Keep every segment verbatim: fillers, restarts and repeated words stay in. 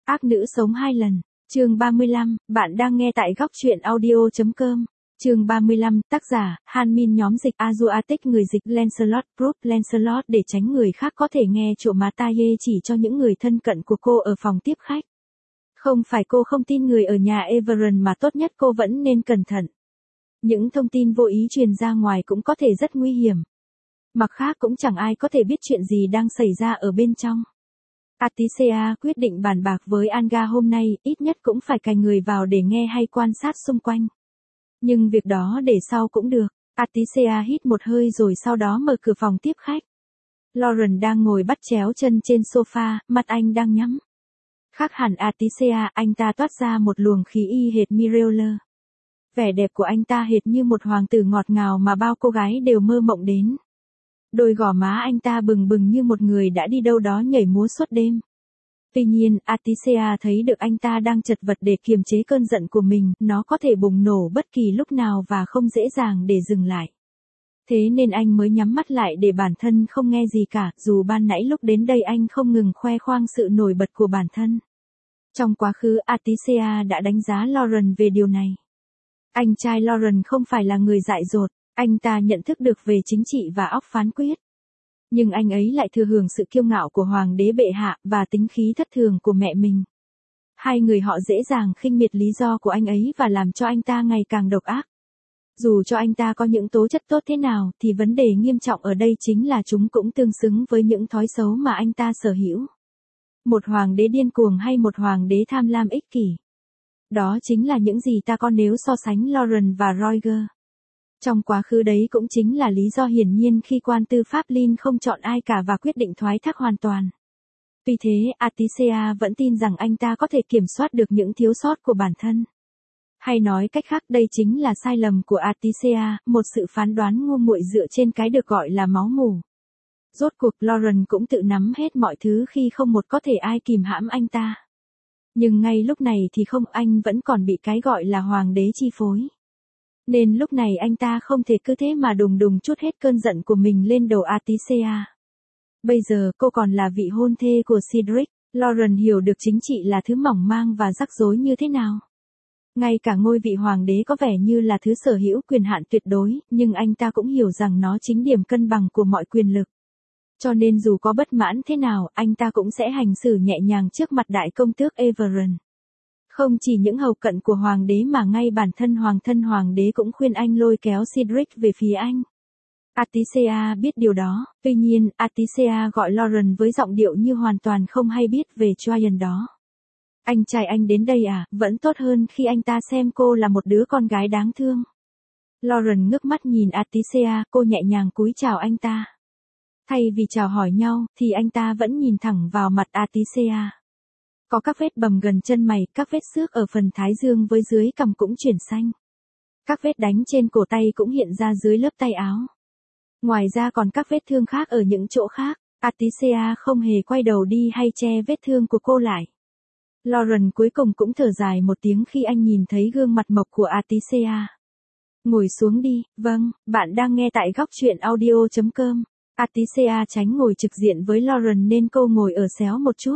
Ác nữ sống hai lần. Chương ba mươi lăm, bạn đang nghe tại góc truyện audio chấm com. Chương ba mươi lăm, tác giả, Han Min nhóm dịch Azuatic người dịch Lancelot Group Lancelot để tránh người khác có thể nghe trộm má Taye chỉ cho những người thân cận của cô ở phòng tiếp khách. Không phải cô không tin người ở nhà Everon mà tốt nhất cô vẫn nên cẩn thận. Những thông tin vô ý truyền ra ngoài cũng có thể rất nguy hiểm. Mặt khác cũng chẳng ai có thể biết chuyện gì đang xảy ra ở bên trong. Atisea quyết định bàn bạc với Anga hôm nay, ít nhất cũng phải cài người vào để nghe hay quan sát xung quanh. Nhưng việc đó để sau cũng được. Atisea hít một hơi rồi sau đó mở cửa phòng tiếp khách. Lauren đang ngồi bắt chéo chân trên sofa, mặt anh đang nhắm. Khác hẳn Atisea, anh ta toát ra một luồng khí y hệt Mirella. Vẻ đẹp của anh ta hệt như một hoàng tử ngọt ngào mà bao cô gái đều mơ mộng đến. Đôi gò má anh ta bừng bừng như một người đã đi đâu đó nhảy múa suốt đêm. Tuy nhiên, Atisea thấy được anh ta đang chật vật để kiềm chế cơn giận của mình, nó có thể bùng nổ bất kỳ lúc nào và không dễ dàng để dừng lại. Thế nên anh mới nhắm mắt lại để bản thân không nghe gì cả, dù ban nãy lúc đến đây anh không ngừng khoe khoang sự nổi bật của bản thân. Trong quá khứ Atisea đã đánh giá Lauren về điều này. Anh trai Lauren không phải là người dại dột. Anh ta nhận thức được về chính trị và óc phán quyết. Nhưng anh ấy lại thừa hưởng sự kiêu ngạo của hoàng đế bệ hạ và tính khí thất thường của mẹ mình. Hai người họ dễ dàng khinh miệt lý do của anh ấy và làm cho anh ta ngày càng độc ác. Dù cho anh ta có những tố chất tốt thế nào thì vấn đề nghiêm trọng ở đây chính là chúng cũng tương xứng với những thói xấu mà anh ta sở hữu. Một hoàng đế điên cuồng hay một hoàng đế tham lam ích kỷ. Đó chính là những gì ta có nếu so sánh Lauren và Roger. Trong quá khứ đấy cũng chính là lý do hiển nhiên khi quan tư pháp Lin không chọn ai cả và quyết định thoái thác hoàn toàn. Tuy thế, Atisea vẫn tin rằng anh ta có thể kiểm soát được những thiếu sót của bản thân. Hay nói cách khác đây chính là sai lầm của Atisea, một sự phán đoán ngu muội dựa trên cái được gọi là máu mủ. Rốt cuộc Lauren cũng tự nắm hết mọi thứ khi không một có thể ai kìm hãm anh ta. Nhưng ngay lúc này thì không, anh vẫn còn bị cái gọi là hoàng đế chi phối. Nên lúc này anh ta không thể cứ thế mà đùng đùng trút hết cơn giận của mình lên đầu Atisea. Bây giờ cô còn là vị hôn thê của Cedric, Lauren hiểu được chính trị là thứ mỏng mang và rắc rối như thế nào. Ngay cả ngôi vị hoàng đế có vẻ như là thứ sở hữu quyền hạn tuyệt đối, nhưng anh ta cũng hiểu rằng nó chính điểm cân bằng của mọi quyền lực. Cho nên dù có bất mãn thế nào, anh ta cũng sẽ hành xử nhẹ nhàng trước mặt đại công tước Everon. Không chỉ những hầu cận của hoàng đế mà ngay bản thân hoàng thân hoàng đế cũng khuyên anh lôi kéo Cedric về phía anh. Atisea biết điều đó, tuy nhiên, Atisea gọi Lauren với giọng điệu như hoàn toàn không hay biết về Tryon đó. Anh trai anh đến đây à, vẫn tốt hơn khi anh ta xem cô là một đứa con gái đáng thương. Lauren ngước mắt nhìn Atisea, cô nhẹ nhàng cúi chào anh ta. Thay vì chào hỏi nhau, thì anh ta vẫn nhìn thẳng vào mặt Atisea. Có các vết bầm gần chân mày, các vết xước ở phần thái dương với dưới cằm cũng chuyển xanh. Các vết đánh trên cổ tay cũng hiện ra dưới lớp tay áo. Ngoài ra còn các vết thương khác ở những chỗ khác. Atisea không hề quay đầu đi hay che vết thương của cô lại. Lauren cuối cùng cũng thở dài một tiếng khi anh nhìn thấy gương mặt mộc của Atisea. Ngồi xuống đi, vâng, bạn đang nghe tại góc truyện audio chấm com. Atisea tránh ngồi trực diện với Lauren nên cô ngồi ở xéo một chút.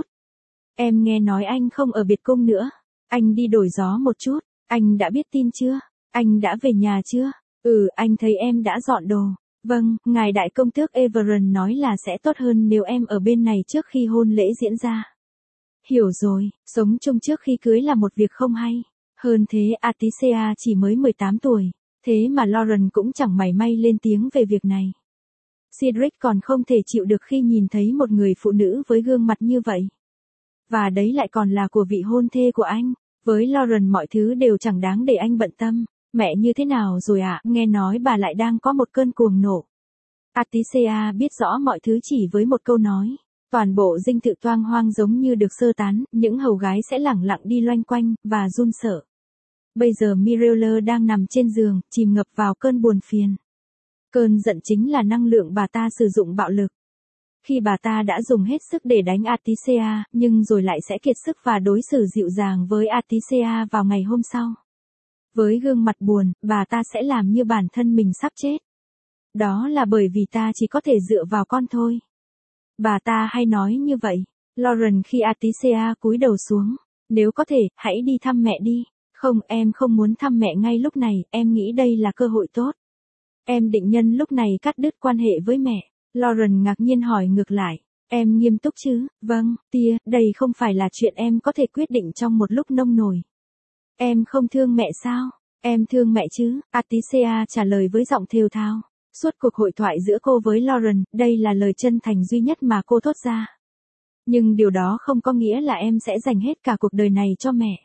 Em nghe nói anh không ở biệt cung nữa. Anh đi đổi gió một chút. Anh đã biết tin chưa? Anh đã về nhà chưa? Ừ, anh thấy em đã dọn đồ. Vâng, ngài đại công tước Everon nói là sẽ tốt hơn nếu em ở bên này trước khi hôn lễ diễn ra. Hiểu rồi, sống chung trước khi cưới là một việc không hay. Hơn thế Atisea chỉ mới mười tám tuổi. Thế mà Lauren cũng chẳng mảy may lên tiếng về việc này. Cedric còn không thể chịu được khi nhìn thấy một người phụ nữ với gương mặt như vậy. Và đấy lại còn là của vị hôn thê của anh. Với Lauren mọi thứ đều chẳng đáng để anh bận tâm. Mẹ như thế nào rồi ạ? À? Nghe nói bà lại đang có một cơn cuồng nộ. Atisea biết rõ mọi thứ chỉ với một câu nói. Toàn bộ dinh thự toang hoang giống như được sơ tán, những hầu gái sẽ lẳng lặng đi loanh quanh, và run sợ. Bây giờ Mirella đang nằm trên giường, chìm ngập vào cơn buồn phiền. Cơn giận chính là năng lượng bà ta sử dụng bạo lực. Khi bà ta đã dùng hết sức để đánh Atisea, nhưng rồi lại sẽ kiệt sức và đối xử dịu dàng với Atisea vào ngày hôm sau. Với gương mặt buồn, bà ta sẽ làm như bản thân mình sắp chết. Đó là bởi vì ta chỉ có thể dựa vào con thôi. Bà ta hay nói như vậy. Lauren khi Atisea cúi đầu xuống, Nếu có thể, hãy đi thăm mẹ đi. Không, em không muốn thăm mẹ ngay lúc này, em nghĩ đây là cơ hội tốt. Em định nhân lúc này cắt đứt quan hệ với mẹ. Lauren ngạc nhiên hỏi ngược lại. Em nghiêm túc chứ? Vâng, tia, đây không phải là chuyện em có thể quyết định trong một lúc nông nổi. Em không thương mẹ sao? Em thương mẹ chứ, Atisea trả lời với giọng thều thào. Suốt cuộc hội thoại giữa cô với Lauren, đây là lời chân thành duy nhất mà cô thốt ra. Nhưng điều đó không có nghĩa là em sẽ dành hết cả cuộc đời này cho mẹ.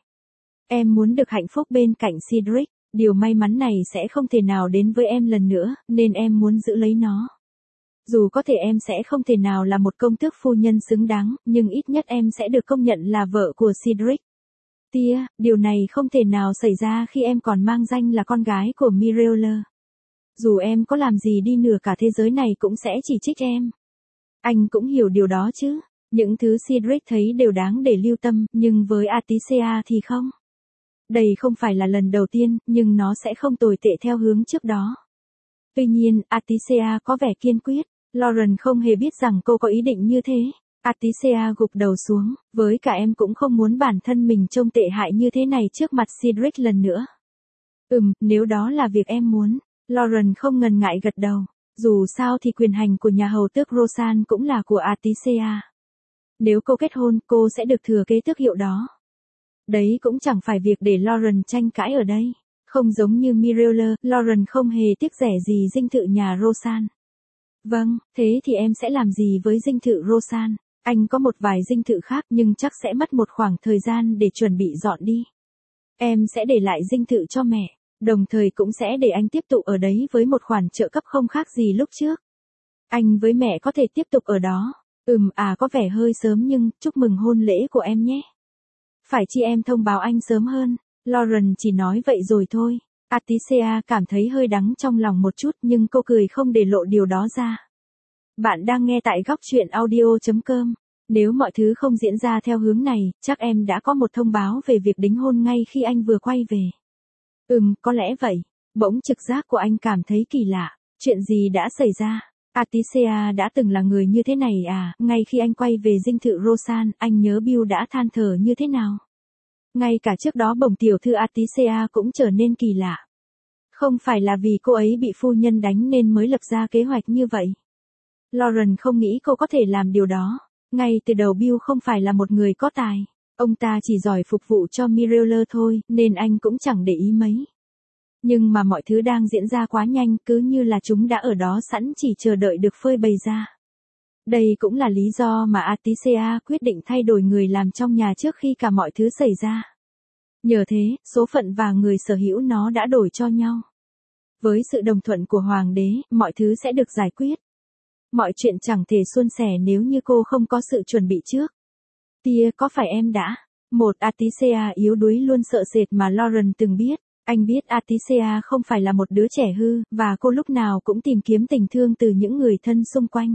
Em muốn được hạnh phúc bên cạnh Cedric, điều may mắn này sẽ không thể nào đến với em lần nữa, nên em muốn giữ lấy nó. Dù có thể em sẽ không thể nào là một công tước phu nhân xứng đáng, nhưng ít nhất em sẽ được công nhận là vợ của Cedric. Tia, điều này không thể nào xảy ra khi em còn mang danh là con gái của Mireille. Dù em có làm gì đi nửa cả thế giới này cũng sẽ chỉ trích em. Anh cũng hiểu điều đó chứ. Những thứ Cedric thấy đều đáng để lưu tâm, nhưng với Atisea thì không. Đây không phải là lần đầu tiên, nhưng nó sẽ không tồi tệ theo hướng trước đó. Tuy nhiên, Atisea có vẻ kiên quyết. Lauren không hề biết rằng cô có ý định như thế. Atisea gục đầu xuống, với cả em cũng không muốn bản thân mình trông tệ hại như thế này trước mặt Cedric lần nữa. Ừm, nếu đó là việc em muốn. Lauren không ngần ngại gật đầu. Dù sao thì quyền hành của nhà hầu tước Roseanne cũng là của Atisea. Nếu cô kết hôn, cô sẽ được thừa kế tước hiệu đó. Đấy cũng chẳng phải việc để Lauren tranh cãi ở đây. Không giống như Mireille, Lauren không hề tiếc rẻ gì dinh thự nhà Roseanne. Vâng, thế thì em sẽ làm gì với dinh thự Roseanne? Anh có một vài dinh thự khác nhưng chắc sẽ mất một khoảng thời gian để chuẩn bị dọn đi. Em sẽ để lại dinh thự cho mẹ, đồng thời cũng sẽ để anh tiếp tục ở đấy với một khoản trợ cấp không khác gì lúc trước. Anh với mẹ có thể tiếp tục ở đó. Ừm à có vẻ hơi sớm nhưng chúc mừng hôn lễ của em nhé. Phải chi em thông báo anh sớm hơn. Lauren chỉ nói vậy rồi thôi. Atisea cảm thấy hơi đắng trong lòng một chút nhưng cô cười không để lộ điều đó ra. Bạn đang nghe tại góc chuyện audio chấm com. Nếu mọi thứ không diễn ra theo hướng này, chắc em đã có một thông báo về việc đính hôn ngay khi anh vừa quay về. Ừm, có lẽ vậy. Bỗng trực giác của anh cảm thấy kỳ lạ. Chuyện gì đã xảy ra? Atisea đã từng là người như thế này à? Ngay khi anh quay về dinh thự Roseanne, anh nhớ Bill đã than thở như thế nào? Ngay cả trước đó bổng tiểu thư Atisea cũng trở nên kỳ lạ. Không phải là vì cô ấy bị phu nhân đánh nên mới lập ra kế hoạch như vậy. Lauren không nghĩ cô có thể làm điều đó. Ngay từ đầu Bill không phải là một người có tài. Ông ta chỉ giỏi phục vụ cho Mireille thôi, nên anh cũng chẳng để ý mấy. Nhưng mà mọi thứ đang diễn ra quá nhanh, cứ như là chúng đã ở đó sẵn chỉ chờ đợi được phơi bày ra. Đây cũng là lý do mà Atisea quyết định thay đổi người làm trong nhà trước khi cả mọi thứ xảy ra. Nhờ thế, số phận và người sở hữu nó đã đổi cho nhau. Với sự đồng thuận của hoàng đế, mọi thứ sẽ được giải quyết. Mọi chuyện chẳng thể suôn sẻ nếu như cô không có sự chuẩn bị trước. Tia, có phải em đã? Một Atisea yếu đuối luôn sợ sệt mà Lauren từng biết. Anh biết Atisea không phải là một đứa trẻ hư, và cô lúc nào cũng tìm kiếm tình thương từ những người thân xung quanh.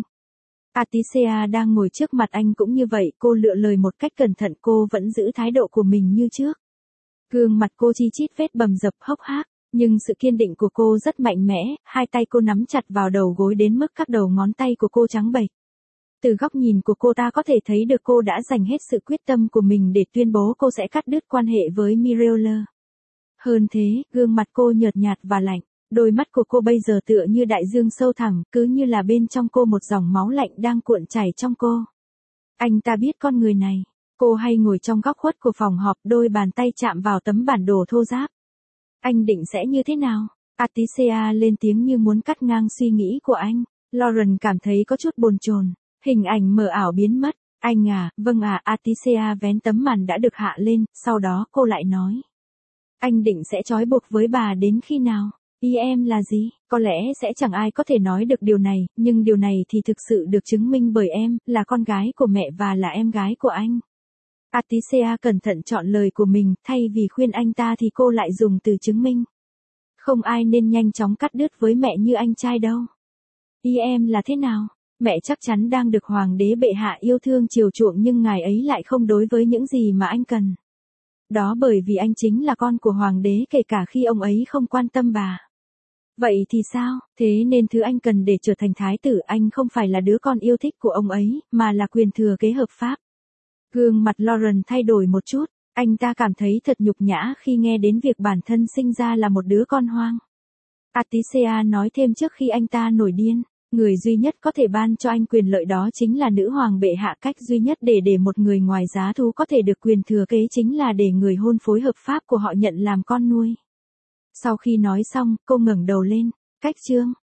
Atisea đang ngồi trước mặt anh cũng như vậy, cô lựa lời một cách cẩn thận, cô vẫn giữ thái độ của mình như trước. Gương mặt cô chi chít vết bầm dập hốc hác, nhưng sự kiên định của cô rất mạnh mẽ, hai tay cô nắm chặt vào đầu gối đến mức các đầu ngón tay của cô trắng bệch. Từ góc nhìn của cô ta có thể thấy được cô đã dành hết sự quyết tâm của mình để tuyên bố cô sẽ cắt đứt quan hệ với Mireille. Hơn thế, gương mặt cô nhợt nhạt và lạnh, đôi mắt của cô bây giờ tựa như đại dương sâu thẳm, cứ như là bên trong cô một dòng máu lạnh đang cuộn chảy trong cô. Anh ta biết con người này. Cô hay ngồi trong góc khuất của phòng họp, đôi bàn tay chạm vào tấm bản đồ thô ráp. Anh định sẽ như thế nào? Atisea lên tiếng như muốn cắt ngang suy nghĩ của anh. Lauren cảm thấy có chút bồn chồn. Hình ảnh mờ ảo biến mất. Anh à, vâng à, Atisea vén tấm màn đã được hạ lên, sau đó cô lại nói. Anh định sẽ trói buộc với bà đến khi nào? Ý em là gì? Có lẽ sẽ chẳng ai có thể nói được điều này, nhưng điều này thì thực sự được chứng minh bởi em, là con gái của mẹ và là em gái của anh. Atisea cẩn thận chọn lời của mình, thay vì khuyên anh ta thì cô lại dùng từ chứng minh. Không ai nên nhanh chóng cắt đứt với mẹ như anh trai đâu. Ý em là thế nào? Mẹ chắc chắn đang được hoàng đế bệ hạ yêu thương chiều chuộng nhưng ngài ấy lại không đối với những gì mà anh cần. Đó bởi vì anh chính là con của hoàng đế kể cả khi ông ấy không quan tâm bà. Vậy thì sao? Thế nên thứ anh cần để trở thành thái tử, anh không phải là đứa con yêu thích của ông ấy, mà là quyền thừa kế hợp pháp. Gương mặt Lauren thay đổi một chút. Anh ta cảm thấy thật nhục nhã khi nghe đến việc bản thân sinh ra là một đứa con hoang. Atisea nói thêm trước khi anh ta nổi điên, người duy nhất có thể ban cho anh quyền lợi đó chính là nữ hoàng bệ hạ, cách duy nhất để để một người ngoài giá thú có thể được quyền thừa kế chính là để người hôn phối hợp pháp của họ nhận làm con nuôi. Sau khi nói xong, cô ngẩng đầu lên, cách chương.